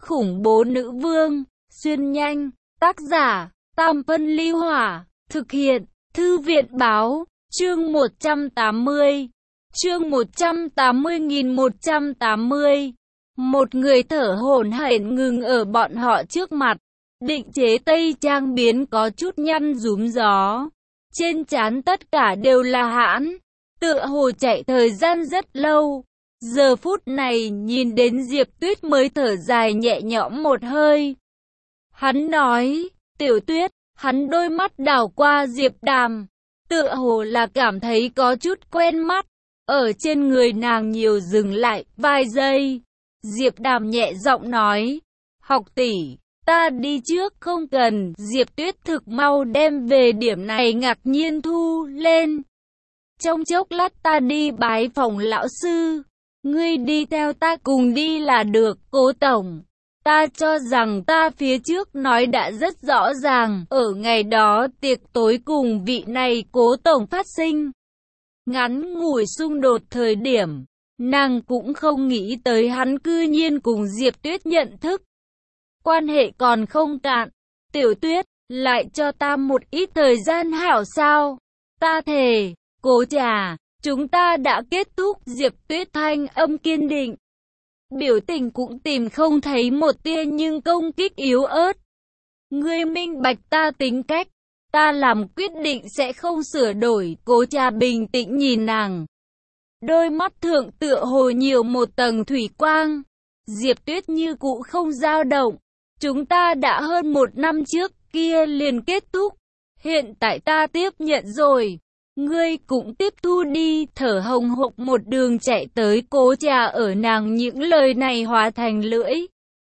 khủng bố nữ vương, xuyên nhanh, tác giả, Tam Phân Ly Hỏa, thực hiện, Thư viện Báo, chương 180, chương 180.180. Một người thở hổn hển ngừng ở bọn họ trước mặt, định chế tây trang biến có chút nhăn rúm gió. Trên trán tất cả đều là hãn, tựa hồ chạy thời gian rất lâu. Giờ phút này nhìn đến Diệp Tuyết mới thở dài nhẹ nhõm một hơi. Hắn nói, Tiểu Tuyết, hắn đôi mắt đảo qua Diệp Đàm, tựa hồ là cảm thấy có chút quen mắt, ở trên người nàng nhiều dừng lại vài giây. Diệp Đàm nhẹ giọng nói, học tỷ, ta đi trước không cần. Diệp Tuyết thực mau đem về điểm này ngạc nhiên thu lên. Trong chốc lát ta đi bái phòng lão sư, ngươi đi theo ta cùng đi là được. Cố tổng, ta cho rằng ta phía trước nói đã rất rõ ràng, ở ngày đó tiệc tối cùng vị này Cố tổng phát sinh ngắn ngủi xung đột thời điểm, nàng cũng không nghĩ tới hắn cư nhiên cùng Diệp Tuyết nhận thức. Quan hệ còn không cạn. Tiểu Tuyết, lại cho ta một ít thời gian hảo sao? Ta thề, Cố trà, chúng ta đã kết thúc. Diệp Tuyết thanh âm kiên định, biểu tình cũng tìm không thấy một tia nhưng công kích yếu ớt. Ngươi minh bạch ta tính cách, ta làm quyết định sẽ không sửa đổi. Cố trà bình tĩnh nhìn nàng, đôi mắt thượng tựa hồ nhiều một tầng thủy quang. Diệp Tuyết như cũ không dao động. Chúng ta đã hơn 1 năm trước kia liền kết thúc, hiện tại ta tiếp nhận rồi, ngươi cũng tiếp thu đi. Thở hồng hộc một đường chạy tới. Cố trà ở nàng những lời này hóa thành lưỡi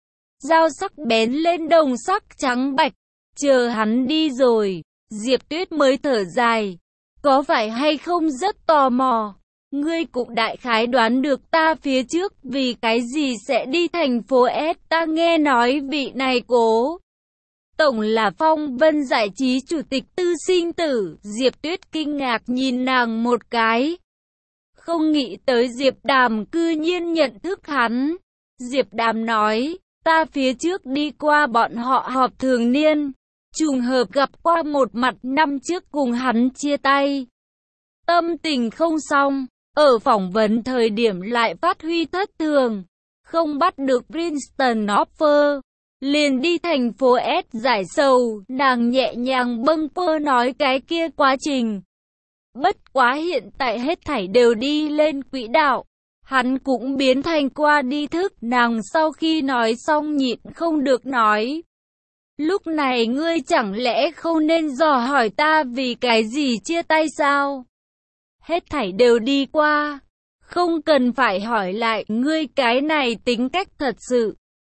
dao sắc bén lên đồng sắc trắng bạch. Chờ hắn đi rồi, Diệp Tuyết mới thở dài, có phải hay không rất tò mò. Ngươi cũng đại khái đoán được ta phía trước vì cái gì sẽ đi thành phố S. Ta nghe nói vị này Cố tổng là Phong Vân Giải trí chủ tịch Tư Sinh Tử. Diệp Tuyết kinh ngạc nhìn nàng một cái, không nghĩ tới Diệp Đàm cư nhiên nhận thức hắn. Diệp Đàm nói, ta phía trước đi qua bọn họ họp thường niên, trùng hợp gặp qua một mặt, năm trước cùng hắn chia tay, tâm tình không xong. Ở phỏng vấn thời điểm lại phát huy thất thường, không bắt được Princeton offer, liền đi thành phố S giải sầu. Nàng nhẹ nhàng bâng quơ nói cái kia quá trình. Bất quá hiện tại hết thảy đều đi lên quỹ đạo, hắn cũng biến thành qua đi thức. Nàng sau khi nói xong nhịn không được nói, lúc này ngươi chẳng lẽ không nên dò hỏi ta vì cái gì chia tay sao? Hết thảy đều đi qua, không cần phải hỏi lại. Ngươi cái này tính cách thật sự.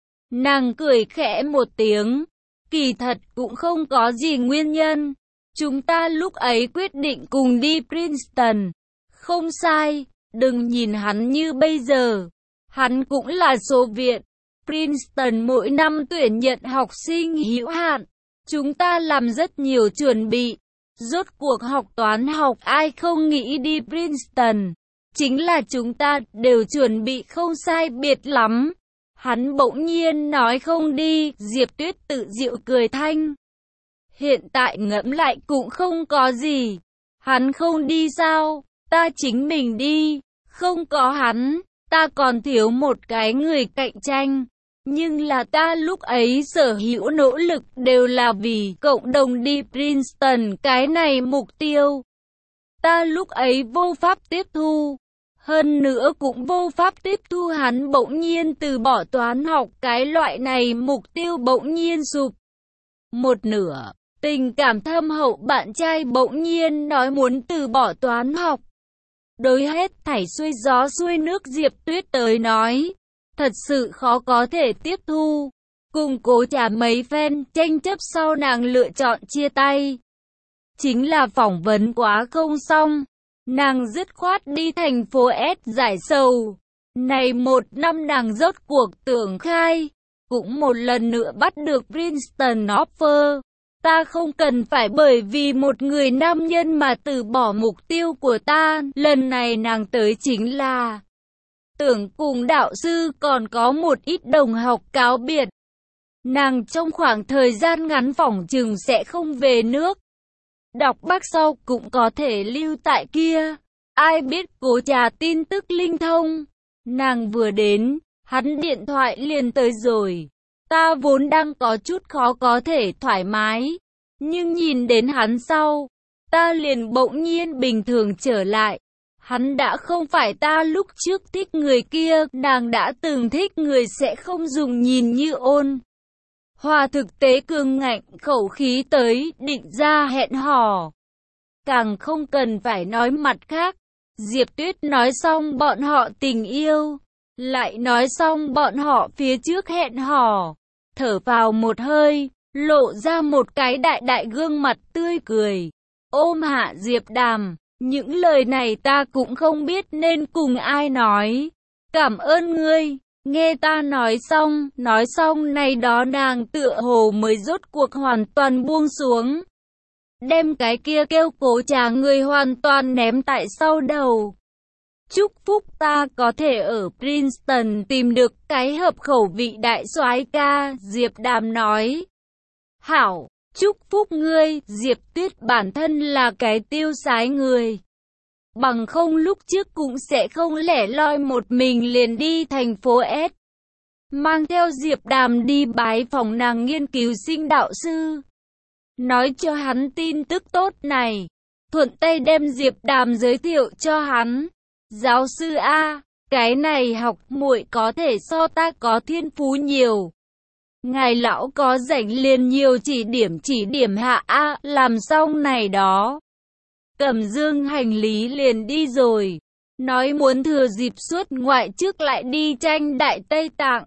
Nàng cười khẽ một tiếng, kỳ thật cũng không có gì nguyên nhân. Chúng ta lúc ấy quyết định cùng đi Princeton, không sai. Đừng nhìn hắn như bây giờ, hắn cũng là số viện. Princeton mỗi năm tuyển nhận học sinh hữu hạn, chúng ta làm rất nhiều chuẩn bị. Rốt cuộc học toán học ai không nghĩ đi Princeton, chính là chúng ta đều chuẩn bị không sai biệt lắm. Hắn bỗng nhiên nói không đi. Diệp Tuyết tự giễu cười thanh, hiện tại ngẫm lại cũng không có gì. Hắn không đi sao? Ta chính mình đi. Không có hắn, ta còn thiếu một cái người cạnh tranh. Nhưng là ta lúc ấy sở hữu nỗ lực đều là vì cộng đồng đi Princeton cái này mục tiêu. Ta lúc ấy vô pháp tiếp thu. Hơn nữa cũng vô pháp tiếp thu hắn bỗng nhiên từ bỏ toán học, cái loại này mục tiêu bỗng nhiên sụp một nửa. Tình cảm thâm hậu bạn trai bỗng nhiên nói muốn từ bỏ toán học. Đối hết thảy xuôi gió xuôi nước Diệp Tuyết tới nói, thật sự khó có thể tiếp thu. Cùng Cố trà mấy phen tranh chấp sau nàng lựa chọn chia tay. Chính là phỏng vấn quá không xong, nàng dứt khoát đi thành phố S giải sầu. Này 1 năm nàng rốt cuộc tưởng khai, cũng một lần nữa bắt được Princeton offer. Ta không cần phải bởi vì một người nam nhân mà từ bỏ mục tiêu của ta. Lần này nàng tới chính là tưởng cùng đạo sư còn có một ít đồng học cáo biệt. Nàng trong khoảng thời gian ngắn phỏng chừng sẽ không về nước. Đọc bác sau cũng có thể lưu tại kia. Ai biết Cố Trà tin tức linh thông. Nàng vừa đến, hắn điện thoại liền tới rồi. Ta vốn đang có chút khó có thể thoải mái. Nhưng nhìn đến hắn sau, ta liền bỗng nhiên bình thường trở lại. Hắn đã không phải ta lúc trước thích người kia, nàng đã từng thích người sẽ không dùng nhìn như ôn hòa thực tế cường ngạnh khẩu khí tới định ra hẹn hò. Càng không cần phải nói mặt khác. Diệp Tuyết nói xong bọn họ tình yêu, lại nói xong bọn họ phía trước hẹn hò, thở vào một hơi, lộ ra một cái đại đại gương mặt tươi cười, ôm hạ Diệp Đàm. Những lời này ta cũng không biết nên cùng ai nói. Cảm ơn ngươi. Nghe ta nói xong này đó nàng tựa hồ mới rốt cuộc hoàn toàn buông xuống. Đem cái kia kêu Cố Trà người hoàn toàn ném tại sau đầu. Chúc phúc ta có thể ở Princeton tìm được cái hợp khẩu vị đại soái ca, Diệp Đàm nói. Hảo, chúc phúc ngươi, Diệp Tuyết bản thân là cái tiêu sái người. Bằng không lúc trước cũng sẽ không lẻ loi một mình liền đi thành phố S. Mang theo Diệp Đàm đi bái phòng nàng nghiên cứu sinh đạo sư. Nói cho hắn tin tức tốt này. Thuận tay đem Diệp Đàm giới thiệu cho hắn. Giáo sư A, cái này học muội có thể so ta có thiên phú nhiều. Ngài lão có rảnh liền nhiều chỉ điểm hạ A, làm xong này đó. Cầm dương hành lý liền đi rồi. Nói muốn thừa dịp xuất ngoại trước lại đi tranh Đại Tây Tạng.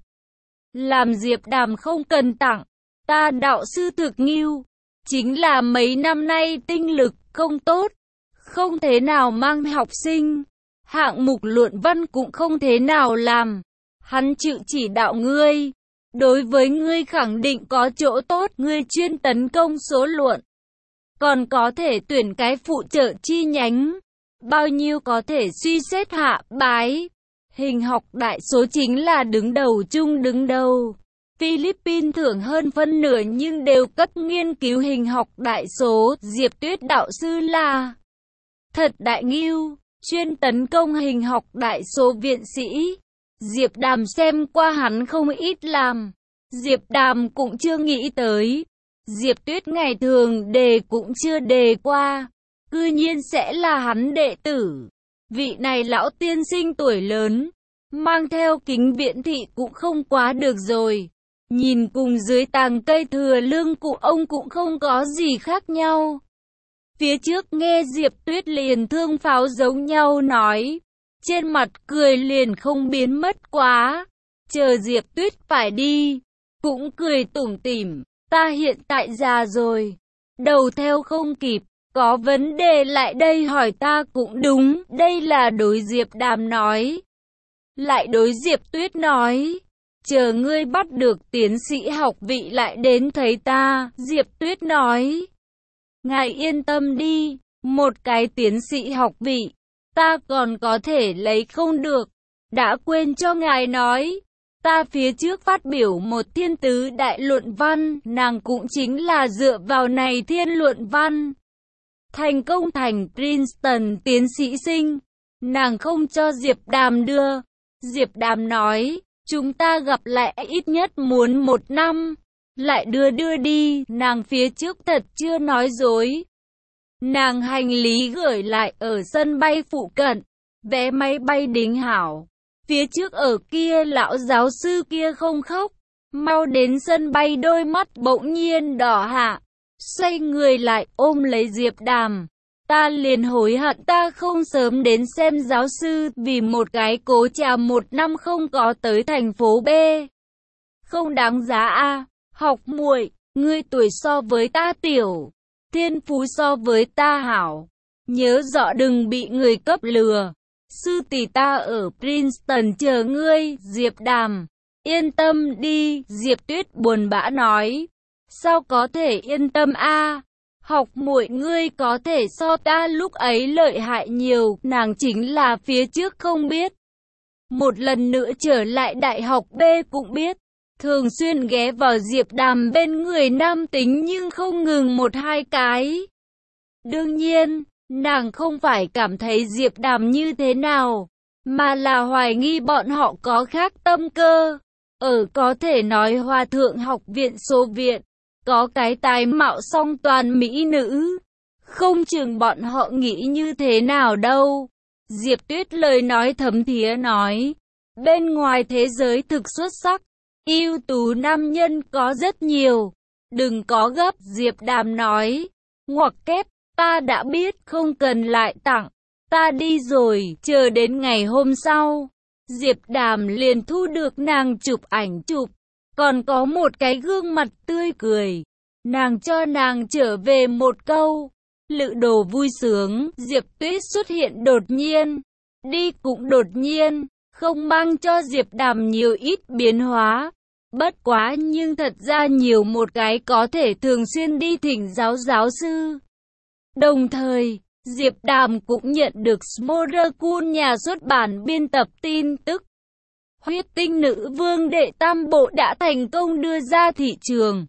Làm Diệp Đàm không cần tặng. Ta đạo sư thực nghiêu. Chính là mấy năm nay tinh lực không tốt. Không thế nào mang học sinh. Hạng mục luận văn cũng không thế nào làm. Hắn chịu chỉ đạo ngươi. Đối với ngươi khẳng định có chỗ tốt. Ngươi chuyên tấn công số luận. Còn có thể tuyển cái phụ trợ chi nhánh. Bao nhiêu có thể suy xét hạ bái. Hình học đại số chính là đứng đầu chung đứng đầu. Philippines thưởng hơn phân nửa nhưng đều cấp nghiên cứu hình học đại số. Diệp Tuyết đạo sư là thật đại nghiêu, chuyên tấn công hình học đại số viện sĩ. Diệp Đàm xem qua hắn không ít làm. Diệp Đàm cũng chưa nghĩ tới. Diệp Tuyết ngày thường đề cũng chưa đề qua. Cư nhiên sẽ là hắn đệ tử. Vị này lão tiên sinh tuổi lớn, mang theo kính viễn thị cũng không quá được rồi. Nhìn cùng dưới tàng cây thừa lương cụ ông cũng không có gì khác nhau. Phía trước nghe Diệp Tuyết liền thương pháo giống nhau nói. Trên mặt cười liền không biến mất quá. Chờ Diệp Tuyết phải đi, cũng cười tủm tỉm. Ta hiện tại già rồi, đầu theo không kịp. Có vấn đề lại đây hỏi ta cũng đúng. Đây là đối Diệp Đàm nói. Lại đối Diệp Tuyết nói. Chờ ngươi bắt được tiến sĩ học vị lại đến thấy ta. Diệp Tuyết nói. Ngài yên tâm đi. Một cái tiến sĩ học vị, ta còn có thể lấy không được. Đã quên cho ngài nói. Ta phía trước phát biểu một thiên tứ đại luận văn. Nàng cũng chính là dựa vào này thiên luận văn thành công thành Princeton tiến sĩ sinh. Nàng không cho Diệp Đàm đưa. Diệp Đàm nói, chúng ta gặp lại ít nhất muốn 1 năm. Lại đưa đi, nàng phía trước thật chưa nói dối. Nàng hành lý gửi lại ở sân bay phụ cận. Vé máy bay đính hảo. Phía trước ở kia lão giáo sư kia không khóc. Mau đến sân bay đôi mắt bỗng nhiên đỏ hạ. Xoay người lại ôm lấy Diệp Đàm. Ta liền hối hận ta không sớm đến xem giáo sư. Vì một cái Cố Trà 1 năm không có tới thành phố B. Không đáng giá a. Học muội, ngươi tuổi so với ta tiểu, thiên phú so với ta hảo. Nhớ rõ đừng bị người cấp lừa. Sư tỷ ta ở Princeton chờ ngươi. Diệp Đàm, yên tâm đi. Diệp Tuyết buồn bã nói. Sao có thể yên tâm a? Học muội ngươi có thể so ta lúc ấy lợi hại nhiều. Nàng chính là phía trước không biết. Một lần nữa trở lại đại học B cũng biết. thường xuyên ghé vào Diệp Đàm bên người nam tính nhưng không ngừng một hai cái. Đương nhiên, nàng không phải cảm thấy Diệp Đàm như thế nào, mà là hoài nghi bọn họ có khác tâm cơ. Có thể nói Hòa thượng học viện Xô Viện, có cái tài mạo song toàn mỹ nữ. Không chừng bọn họ nghĩ như thế nào đâu. Diệp Tuyết lời nói thấm thía nói, bên ngoài thế giới thực xuất sắc, ưu tú nam nhân có rất nhiều. Đừng có gấp, Diệp Đàm nói. Ngoặc kép, ta đã biết, không cần lại tặng. Ta đi rồi, chờ đến ngày hôm sau. Diệp Đàm liền thu được nàng chụp ảnh chụp. Còn có một cái gương mặt tươi cười. Nàng cho nàng trở về một câu. Lự đồ vui sướng, Diệp Tuyết xuất hiện đột nhiên. Đi cũng đột nhiên, không mang cho Diệp Đàm nhiều ít biến hóa. Bất quá nhưng thật ra nhiều một cái có thể thường xuyên đi thỉnh giáo sư. Đồng thời, Diệp Đàm cũng nhận được Smorerkun nhà xuất bản biên tập tin tức. Huyết tinh nữ vương đệ tam bộ đã thành công đưa ra thị trường.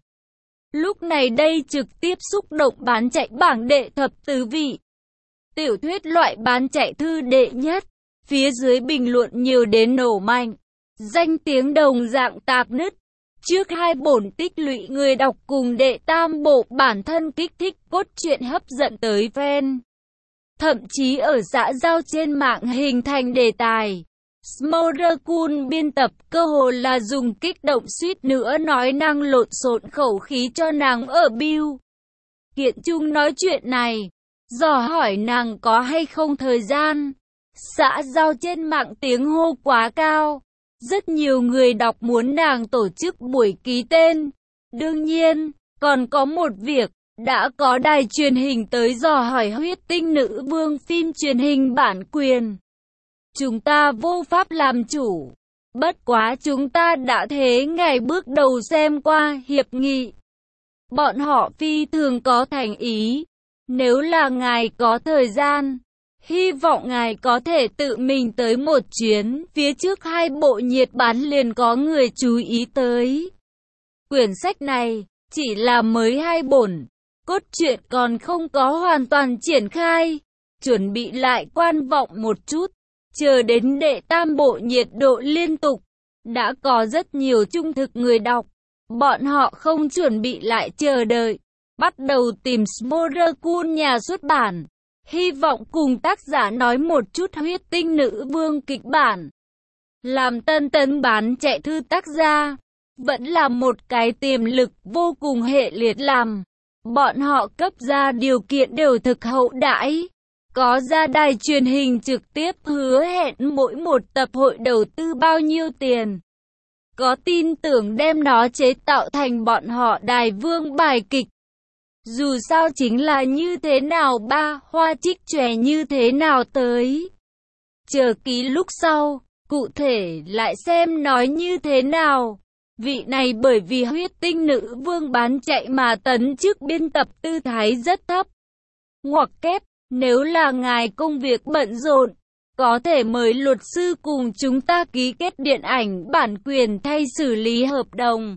Lúc này đây trực tiếp xúc động bán chạy bảng đệ thập tứ vị. Tiểu thuyết loại bán chạy thư đệ nhất. Phía dưới bình luận nhiều đến nổ mạnh. Danh tiếng đồng dạng tạc nứt. Trước hai bổn tích lũy người đọc cùng đệ tam bộ bản thân kích thích cốt truyện hấp dẫn tới fan. Thậm chí ở xã giao trên mạng hình thành đề tài. Smorerkun biên tập cơ hồ là dùng kích động suýt nữa nói năng lộn xộn khẩu khí cho nàng ở bill kiện chung nói chuyện này. Dò hỏi nàng có hay không thời gian. Xã giao trên mạng tiếng hô quá cao. Rất nhiều người đọc muốn nàng tổ chức buổi ký tên. Đương nhiên, còn có một việc, đã có đài truyền hình tới dò hỏi huyết tinh nữ vương phim truyền hình bản quyền. Chúng ta vô pháp làm chủ. Bất quá chúng ta đã thế ngày bước đầu xem qua hiệp nghị. Bọn họ phi thường có thành ý. Nếu là ngài có thời gian, hy vọng ngài có thể tự mình tới một chuyến. Phía trước hai bộ nhiệt bán liền có người chú ý tới. Quyển sách này chỉ là mới hai bổn, cốt truyện còn không có hoàn toàn triển khai. Chuẩn bị lại quan vọng một chút. Chờ đến đệ tam bộ nhiệt độ liên tục. Đã có rất nhiều trung thực người đọc. Bọn họ không chuẩn bị lại chờ đợi. Bắt đầu tìm Smorerkun nhà xuất bản. Hy vọng cùng tác giả nói một chút huyết tinh nữ vương kịch bản. Làm tân tấn bán chạy thư tác gia. Vẫn là một cái tiềm lực vô cùng hệ liệt làm. Bọn họ cấp ra điều kiện đều thực hậu đãi. Có ra đài truyền hình trực tiếp hứa hẹn mỗi một tập hội đầu tư bao nhiêu tiền. Có tin tưởng đem nó chế tạo thành bọn họ đài vương bài kịch. Dù sao chính là như thế nào ba hoa trích chòe như thế nào tới. Chờ ký lúc sau, cụ thể lại xem nói như thế nào. Vị này bởi vì huyết tinh nữ vương bán chạy mà tấn chức biên tập tư thái rất thấp. Ngoặc kép, nếu là ngài công việc bận rộn, có thể mời luật sư cùng chúng ta ký kết điện ảnh bản quyền thay xử lý hợp đồng.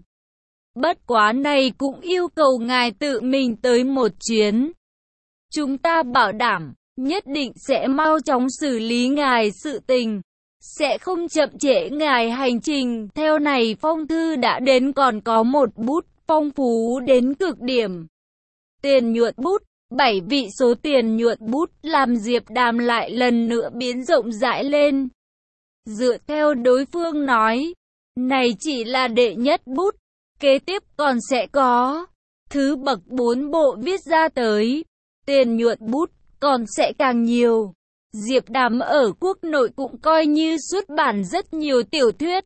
Bất quá này cũng yêu cầu ngài tự mình tới một chuyến. Chúng ta bảo đảm, nhất định sẽ mau chóng xử lý ngài sự tình. Sẽ không chậm trễ ngài hành trình. Theo này phong thư đã đến còn có một bút phong phú đến cực điểm. Tiền nhuận bút, 7 vị số tiền nhuận bút làm Diệp Đàm lại lần nữa biến rộng rãi lên. Dựa theo đối phương nói, này chỉ là đệ nhất bút. Kế tiếp còn sẽ có thứ bậc 4 bộ viết ra tới. Tiền nhuận bút còn sẽ càng nhiều. Diệp Đàm ở quốc nội cũng coi như xuất bản rất nhiều tiểu thuyết.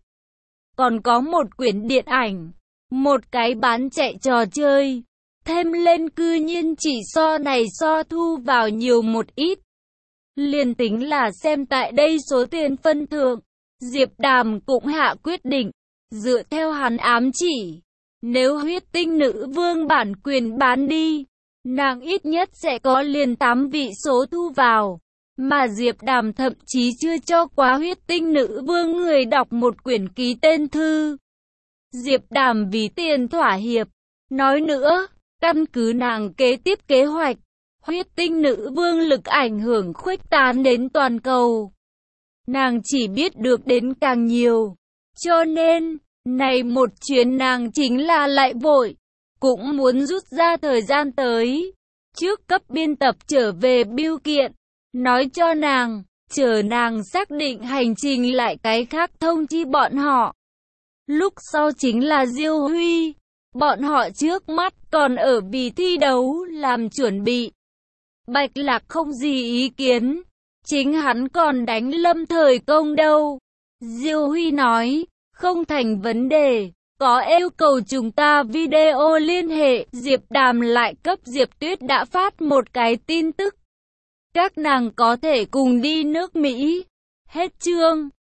Còn có một quyển điện ảnh, một cái bán chạy trò chơi. Thêm lên cư nhiên chỉ so này so thu vào nhiều một ít. Liền tính là xem tại đây số tiền phân thượng, Diệp Đàm cũng hạ quyết định. Dựa theo hắn ám chỉ, nếu huyết tinh nữ vương bản quyền bán đi, nàng ít nhất sẽ có liền 8 vị số thu vào. Mà Diệp Đàm thậm chí chưa cho quá huyết tinh nữ vương người đọc một quyển ký tên thư. Diệp Đàm vì tiền thỏa hiệp. Nói nữa, căn cứ nàng kế tiếp kế hoạch, huyết tinh nữ vương lực ảnh hưởng khuếch tán đến toàn cầu. Nàng chỉ biết được đến càng nhiều. Cho nên, này một chuyến nàng chính là lại vội, cũng muốn rút ra thời gian tới. Trước cấp biên tập trở về bưu kiện, nói cho nàng, chờ nàng xác định hành trình lại cái khác thông chi bọn họ. Lúc sau chính là Diêu Huy, bọn họ trước mắt còn ở vì thi đấu làm chuẩn bị. Bạch Lạc không gì ý kiến, chính hắn còn đánh Lâm Thời Công đâu. Diêu Huy nói, không thành vấn đề, có yêu cầu chúng ta video liên hệ. Diệp Đàm lại cấp Diệp Tuyết đã phát một cái tin tức. Các nàng có thể cùng đi nước Mỹ. Hết chương.